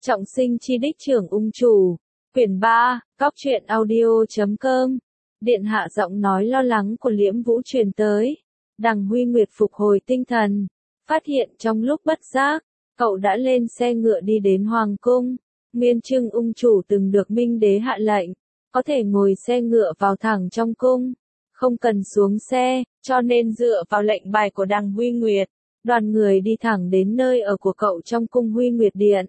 Trọng sinh chi đích trưởng ung chủ. Quyển 3, Cóc truyện audio.com. Điện hạ giọng nói lo lắng của Liễm Vũ truyền tới. Đằng Huy Nguyệt phục hồi tinh thần, phát hiện trong lúc bất giác, cậu đã lên xe ngựa đi đến Hoàng cung. Nguyên Trưng ung chủ từng được Minh Đế hạ lệnh, có thể ngồi xe ngựa vào thẳng trong cung, không cần xuống xe, cho nên dựa vào lệnh bài của đằng Huy Nguyệt, đoàn người đi thẳng đến nơi ở của cậu trong cung Huy Nguyệt Điện.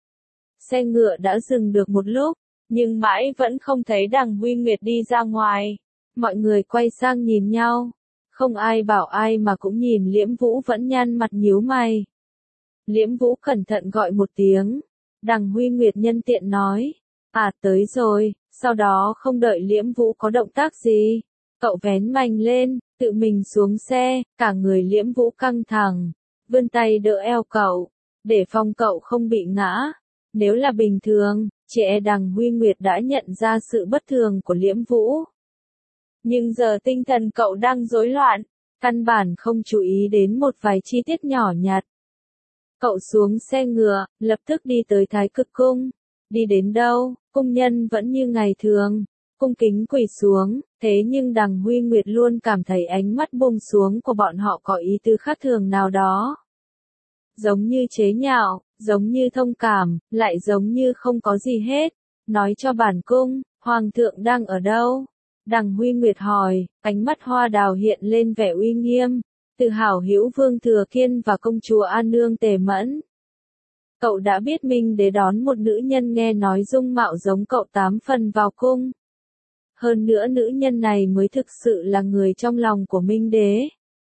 Xe ngựa đã dừng được một lúc, nhưng mãi vẫn không thấy đằng Huy Nguyệt đi ra ngoài. Mọi người quay sang nhìn nhau, không ai bảo ai mà cũng nhìn Liễm Vũ vẫn nhăn mặt nhíu mày. Liễm Vũ cẩn thận gọi một tiếng, đằng Huy Nguyệt nhân tiện nói, tới rồi, sau đó không đợi Liễm Vũ có động tác gì, cậu vén mành lên, tự mình xuống xe, cả người Liễm Vũ căng thẳng, vươn tay đỡ eo cậu, để phòng cậu không bị ngã. Nếu là bình thường, chị đằng Huy Nguyệt đã nhận ra sự bất thường của Liễm Vũ. Nhưng giờ tinh thần cậu đang rối loạn, căn bản không chú ý đến một vài chi tiết nhỏ nhặt. Cậu xuống xe ngựa, lập tức đi tới Thái Cực Cung. Đi đến đâu, cung nhân vẫn như ngày thường, cung kính quỳ xuống, thế nhưng đằng Huy Nguyệt luôn cảm thấy ánh mắt buông xuống của bọn họ có ý tứ khác thường nào đó. Giống như chế nhạo, giống như thông cảm, lại giống như không có gì hết. Nói cho bản cung, Hoàng thượng đang ở đâu? Đằng Huy Nguyệt hỏi, ánh mắt hoa đào hiện lên vẻ uy nghiêm, tự hào hữu Vương Thừa Kiên và công chúa An Nương Tề Mẫn. Cậu đã biết Minh Đế đón một nữ nhân nghe nói dung mạo giống cậu 8 phần vào cung. Hơn nữa nữ nhân này mới thực sự là người trong lòng của Minh Đế.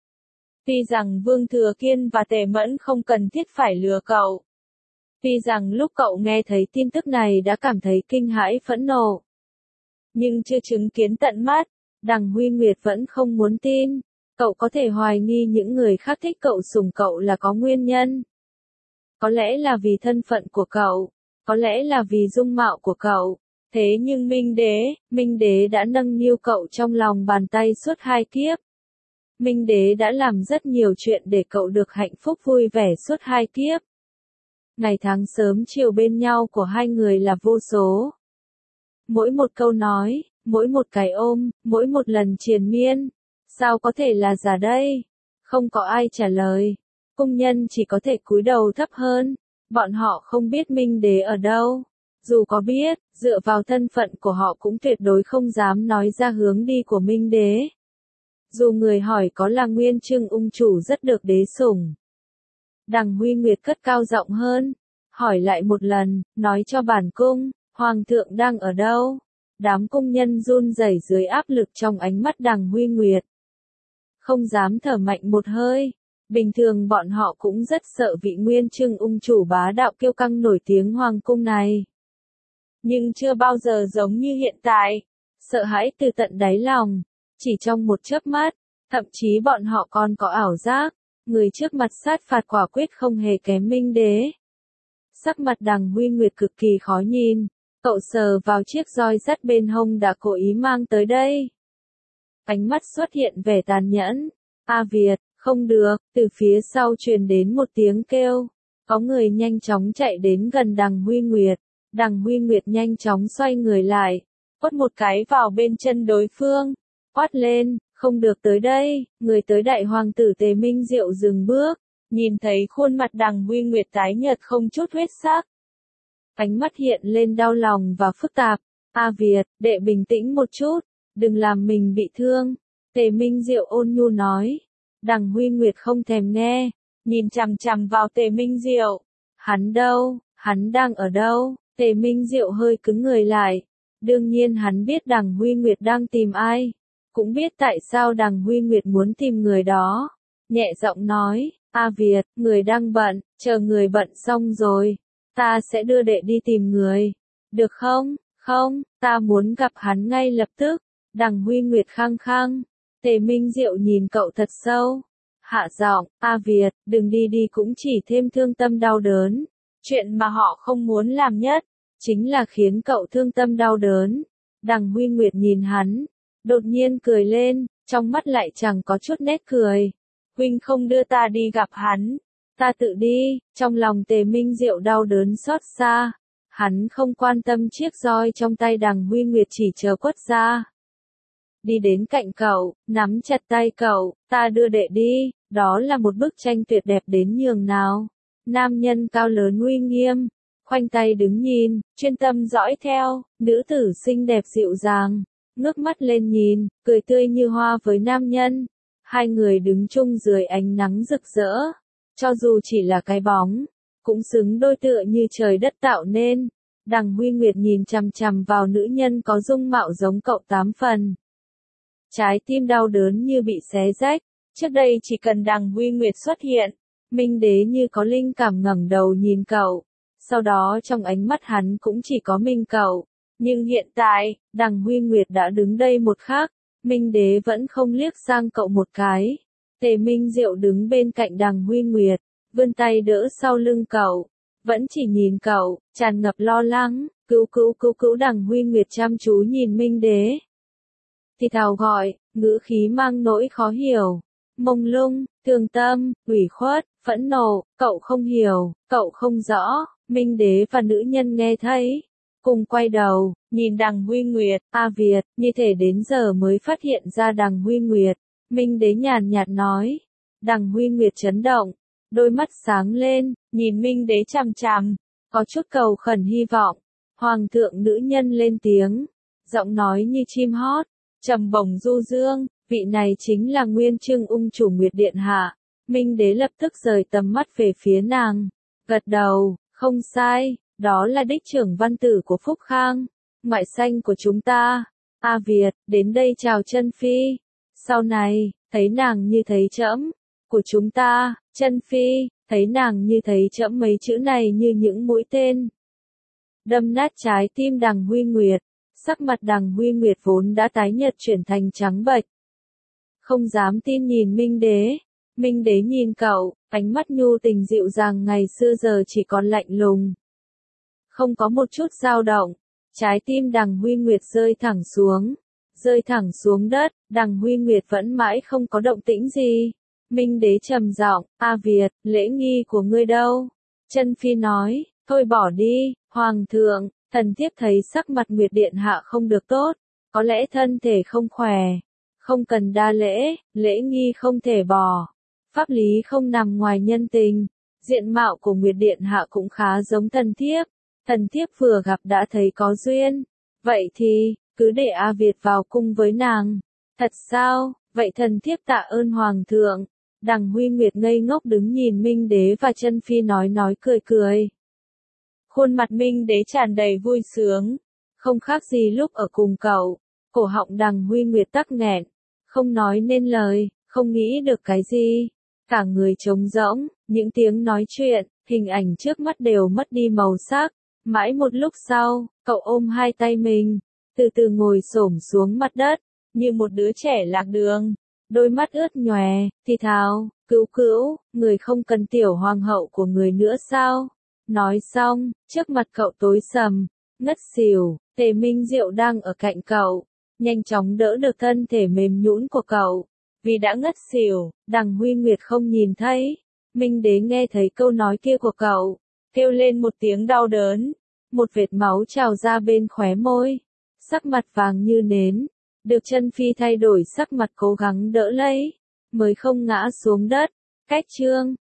Tuy rằng Vương Thừa Kiên và Tề Mẫn không cần thiết phải lừa cậu. Tuy rằng lúc cậu nghe thấy tin tức này đã cảm thấy kinh hãi phẫn nộ. Nhưng chưa chứng kiến tận mắt, đằng Huy Nguyệt vẫn không muốn tin. Cậu có thể hoài nghi những người khác thích cậu sủng cậu là có nguyên nhân. Có lẽ là vì thân phận của cậu, có lẽ là vì dung mạo của cậu. Thế nhưng Minh Đế đã nâng niu cậu trong lòng bàn tay suốt 2 kiếp. Minh Đế đã làm rất nhiều chuyện để cậu được hạnh phúc vui vẻ suốt 2 kiếp. Ngày tháng sớm chiều bên nhau của hai người là vô số. Mỗi một câu nói, mỗi một cái ôm, mỗi một lần triền miên, sao có thể là giả đây? Không có ai trả lời. Cung nhân chỉ có thể cúi đầu thấp hơn. Bọn họ không biết Minh Đế ở đâu. Dù có biết, dựa vào thân phận của họ cũng tuyệt đối không dám nói ra hướng đi của Minh Đế. Dù người hỏi có là Nguyên Trưng ung chủ rất được đế sủng. Đằng Huy Nguyệt cất cao giọng hơn, hỏi lại một lần, nói cho bản cung, Hoàng thượng đang ở đâu? Đám cung nhân run rẩy dưới áp lực trong ánh mắt đằng Huy Nguyệt. Không dám thở mạnh một hơi. Bình thường bọn họ cũng rất sợ vị Nguyên Trưng ung chủ bá đạo kiêu căng nổi tiếng Hoàng cung này. Nhưng chưa bao giờ giống như hiện tại. Sợ hãi từ tận đáy lòng. Chỉ trong một chớp mắt, thậm chí bọn họ còn có ảo giác, người trước mặt sát phạt quả quyết không hề kém Minh Đế. Sắc mặt đằng Huy Nguyệt cực kỳ khó nhìn, cậu sờ vào chiếc roi sắt bên hông đã cố ý mang tới đây. Ánh mắt xuất hiện vẻ tàn nhẫn, Việt, không được, từ phía sau truyền đến một tiếng kêu, có người nhanh chóng chạy đến gần đằng Huy Nguyệt, đằng Huy Nguyệt nhanh chóng xoay người lại, quất một cái vào bên chân đối phương. Quát lên, không được tới đây, người tới đại hoàng tử Tề Minh Diệu dừng bước, nhìn thấy khuôn mặt đằng Huy Nguyệt tái nhợt không chút huyết sắc. Ánh mắt hiện lên đau lòng và phức tạp, Việt, đệ bình tĩnh một chút, đừng làm mình bị thương. Tề Minh Diệu ôn nhu nói, đằng Huy Nguyệt không thèm nghe, nhìn chằm chằm vào Tề Minh Diệu. Hắn đâu, hắn đang ở đâu? Tề Minh Diệu hơi cứng người lại, đương nhiên hắn biết đằng Huy Nguyệt đang tìm ai. Cũng biết tại sao đằng Huy Nguyệt muốn tìm người đó. Nhẹ giọng nói, Việt, người đang bận, chờ người bận xong rồi. Ta sẽ đưa đệ đi tìm người. Được không? Không, ta muốn gặp hắn ngay lập tức. Đằng Huy Nguyệt khăng khăng. Tề Minh Diệu nhìn cậu thật sâu. Hạ giọng, Việt, đừng đi cũng chỉ thêm thương tâm đau đớn. Chuyện mà họ không muốn làm nhất, chính là khiến cậu thương tâm đau đớn. Đằng Huy Nguyệt nhìn hắn. Đột nhiên cười lên, trong mắt lại chẳng có chút nét cười. Huynh không đưa ta đi gặp hắn, ta tự đi. Trong lòng Tề Minh Diệu đau đớn xót xa, Hắn không quan tâm chiếc roi trong tay Đằng Huy Nguyệt, chỉ chờ quất ra. Đi đến cạnh cậu, nắm chặt tay cậu, ta đưa đệ đi, đó là một bức tranh tuyệt đẹp đến nhường nào. Nam nhân cao lớn uy nghiêm, khoanh tay đứng nhìn, chuyên tâm dõi theo, nữ tử xinh đẹp dịu dàng, ngước mắt lên nhìn, cười tươi như hoa với nam nhân. Hai người đứng chung dưới ánh nắng rực rỡ, cho dù chỉ là cái bóng, cũng xứng đôi tựa như trời đất tạo nên. Đằng Huy Nguyệt nhìn chằm chằm vào nữ nhân có dung mạo giống cậu 8 phần. Trái tim đau đớn như bị xé rách, trước đây chỉ cần Đằng Huy Nguyệt xuất hiện, Minh Đế như có linh cảm ngẩng đầu nhìn cậu, sau đó trong ánh mắt hắn cũng chỉ có mình cậu. Nhưng hiện tại, Đằng Huy Nguyệt đã đứng đây một khắc, Minh Đế vẫn không liếc sang cậu một cái. Tề Minh Diệu đứng bên cạnh Đằng Huy Nguyệt, vươn tay đỡ sau lưng cậu, vẫn chỉ nhìn cậu, tràn ngập lo lắng, cứu cứu cứu cứu. Đằng Huy Nguyệt chăm chú nhìn Minh Đế, thì thào gọi, ngữ khí mang nỗi khó hiểu, mông lung, thương tâm, ủy khuất, phẫn nộ. Cậu không hiểu, cậu không rõ. Minh Đế và nữ nhân nghe thấy, cùng quay đầu, nhìn Đằng Huy Nguyệt. A Việt, như thể đến giờ mới phát hiện ra Đằng Huy Nguyệt. Minh Đế nhàn nhạt nói. Đằng Huy Nguyệt chấn động, đôi mắt sáng lên, nhìn Minh Đế chằm chằm, có chút cầu khẩn hy vọng. Hoàng thượng. Nữ nhân lên tiếng, giọng nói như chim hót, trầm bổng du dương, vị này chính là Nguyên Chương ung chủ Nguyệt điện hạ. Minh Đế lập tức rời tầm mắt về phía nàng, gật đầu, không sai, đó là đích trưởng văn tử của Phúc Khang, ngoại xanh của chúng ta. A Việt, đến đây chào chân phi, sau này, thấy nàng như thấy trẫm, của chúng ta. Chân phi, thấy nàng như thấy trẫm. Mấy chữ này như những mũi tên đâm nát trái tim Đằng Huy Nguyệt. Sắc mặt Đằng Huy Nguyệt vốn đã tái nhợt chuyển thành trắng bệch, không dám tin nhìn Minh Đế. Minh Đế nhìn cậu, ánh mắt nhu tình dịu dàng ngày xưa giờ chỉ còn lạnh lùng, không có một chút dao động. Trái tim Đằng Huy Nguyệt rơi thẳng xuống đất. Đằng Huy Nguyệt vẫn mãi không có động tĩnh gì. Minh Đế trầm giọng, A Việt, lễ nghi của ngươi đâu? Chân phi nói, thôi bỏ đi, Hoàng thượng. Thần thiếp thấy sắc mặt Nguyệt điện hạ không được tốt, có lẽ thân thể không khỏe, không cần đa lễ, lễ nghi không thể bỏ, pháp lý không nằm ngoài nhân tình. Diện mạo của Nguyệt điện hạ cũng khá giống thần thiếp vừa gặp đã thấy có duyên, vậy thì cứ để A Việt vào cung với nàng. Thật sao? Vậy thần thiếp tạ ơn Hoàng thượng. Đằng Huy Nguyệt ngây ngốc đứng nhìn Minh Đế và chân phi nói cười. Khuôn mặt Minh Đế tràn đầy vui sướng, không khác gì lúc ở cùng cậu. Cổ họng Đằng Huy Nguyệt tắc nghẹn, không nói nên lời, không nghĩ được cái gì. Cả người trống rỗng, những tiếng nói chuyện, hình ảnh trước mắt đều mất đi màu sắc. Mãi một lúc sau, cậu ôm hai tay mình, từ từ ngồi xổm xuống mặt đất, như một đứa trẻ lạc đường. Đôi mắt ướt nhòe, thì thào, cứu, người không cần tiểu hoàng hậu của người nữa sao? Nói xong, trước mặt cậu tối sầm, ngất xỉu. Tề Minh Diệu đang ở cạnh cậu, nhanh chóng đỡ được thân thể mềm nhũn của cậu. Vì đã ngất xỉu, Đằng Huy Nguyệt không nhìn thấy. Minh Đế nghe thấy câu nói kia của cậu, kêu lên một tiếng đau đớn, một vệt máu trào ra bên khóe môi, sắc mặt vàng như nến, được chân phi thay đổi sắc mặt cố gắng đỡ lấy, mới không ngã xuống đất. Cách chương